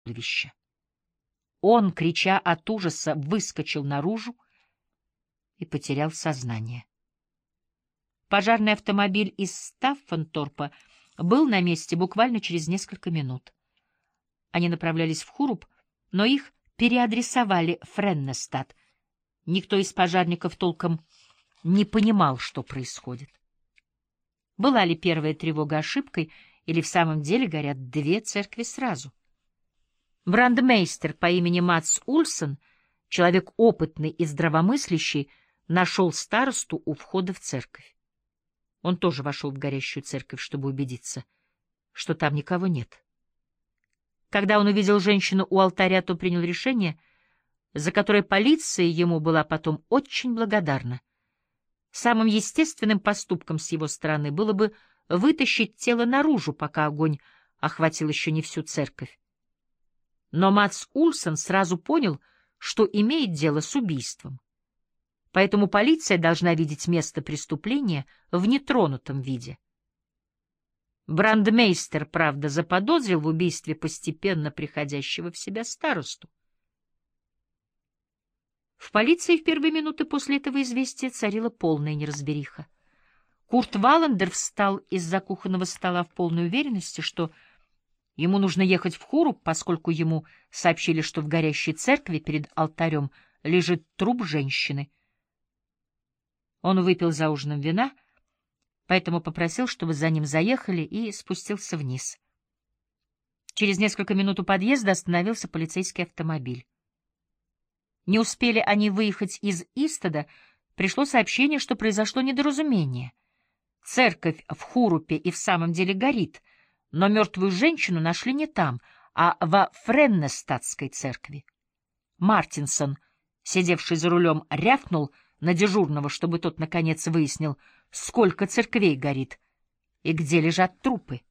туловища. Он, крича от ужаса, выскочил наружу и потерял сознание. Пожарный автомобиль из Стаффенторпа был на месте буквально через несколько минут. Они направлялись в Хуруп, но их переадресовали в Френнестад. Никто из пожарников толком не понимал, что происходит. Была ли первая тревога ошибкой, или в самом деле горят две церкви сразу? Брандмейстер по имени Мац Ульсен, человек опытный и здравомыслящий, нашел старосту у входа в церковь. Он тоже вошел в горящую церковь, чтобы убедиться, что там никого нет. Когда он увидел женщину у алтаря, то принял решение, за которое полиция ему была потом очень благодарна. Самым естественным поступком с его стороны было бы вытащить тело наружу, пока огонь охватил еще не всю церковь. Но Мац Ульсен сразу понял, что имеет дело с убийством. Поэтому полиция должна видеть место преступления в нетронутом виде. Брандмейстер, правда, заподозрил в убийстве постепенно приходящего в себя старосту. В полиции в первые минуты после этого известия царила полная неразбериха. Курт Валлендер встал из-за кухонного стола в полной уверенности, что ему нужно ехать в Хуруп, поскольку ему сообщили, что в горящей церкви перед алтарем лежит труп женщины. Он выпил за ужином вина, поэтому попросил, чтобы за ним заехали, и спустился вниз. Через несколько минут у подъезда остановился полицейский автомобиль. Не успели они выехать из Истеда, пришло сообщение, что произошло недоразумение. Церковь в Хурупе и в самом деле горит, но мертвую женщину нашли не там, а во Френнестадской церкви. Мартинсон, сидевший за рулем, рявкнул на дежурного, чтобы тот, наконец, выяснил, сколько церквей горит и где лежат трупы.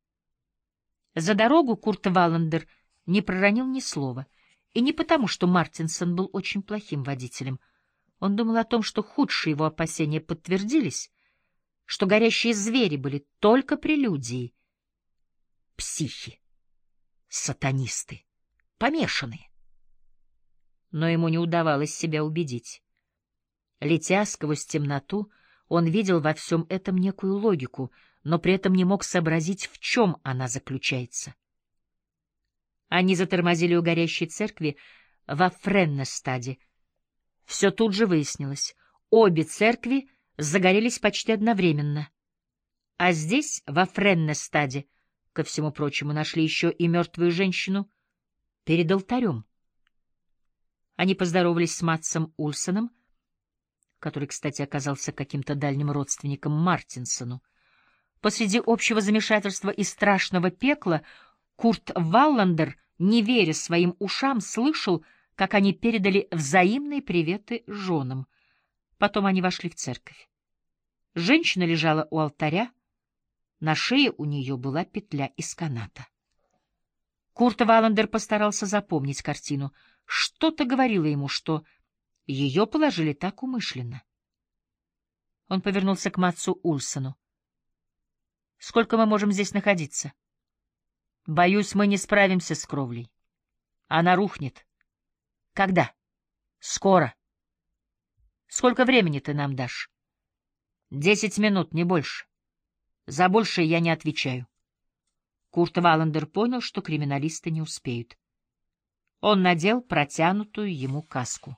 За дорогу Курт Валлендер не проронил ни слова, и не потому, что Мартинсон был очень плохим водителем. Он думал о том, что худшие его опасения подтвердились, что горящие звери были только прелюдией. Психи, сатанисты, помешанные. Но ему не удавалось себя убедить. Летя сквозь темноту, он видел во всем этом некую логику, но при этом не мог сообразить, в чем она заключается. Они затормозили у горящей церкви во Френнестаде. Все тут же выяснилось. Обе церкви загорелись почти одновременно. А здесь, во Френнестаде, ко всему прочему, нашли еще и мертвую женщину перед алтарем. Они поздоровались с Матсом Ульсеном, который, кстати, оказался каким-то дальним родственником Мартинсону. Посреди общего замешательства и страшного пекла Курт Валлендер, не веря своим ушам, слышал, как они передали взаимные приветы женам. Потом они вошли в церковь. Женщина лежала у алтаря, на шее у нее была петля из каната. Курт Валлендер постарался запомнить картину. Что-то говорило ему, что ее положили так умышленно. Он повернулся к Матсу Ульсену. — Сколько мы можем здесь находиться? — Боюсь, мы не справимся с кровлей. Она рухнет. — Когда? — Скоро. — Сколько времени ты нам дашь? — 10 минут, не больше. За большее я не отвечаю. Курт Валлендер понял, что криминалисты не успеют. Он надел протянутую ему каску.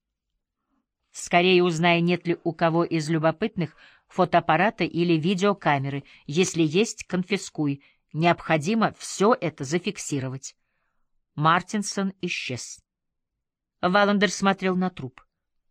Скорее узнай, нет ли у кого из любопытных фотоаппарата или видеокамеры. Если есть, конфискуй. Необходимо все это зафиксировать. Мартинсон исчез. Валлендер смотрел на труп.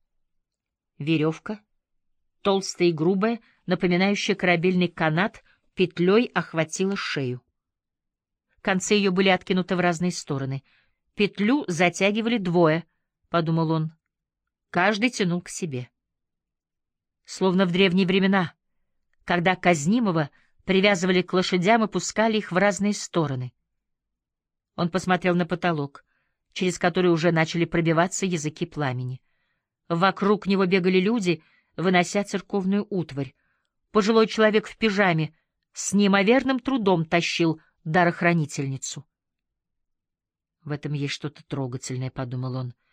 Веревка, толстая и грубая, напоминающая корабельный канат, петлей охватила шею. Концы ее были откинуты в разные стороны. Петлю затягивали двое, — подумал он. Каждый тянул к себе. Словно в древние времена, когда казнимого привязывали к лошадям и пускали их в разные стороны. Он посмотрел на потолок, через который уже начали пробиваться языки пламени. Вокруг него бегали люди, вынося церковную утварь. Пожилой человек в пижаме с неимоверным трудом тащил дарохранительницу. В этом есть что-то трогательное, — подумал он.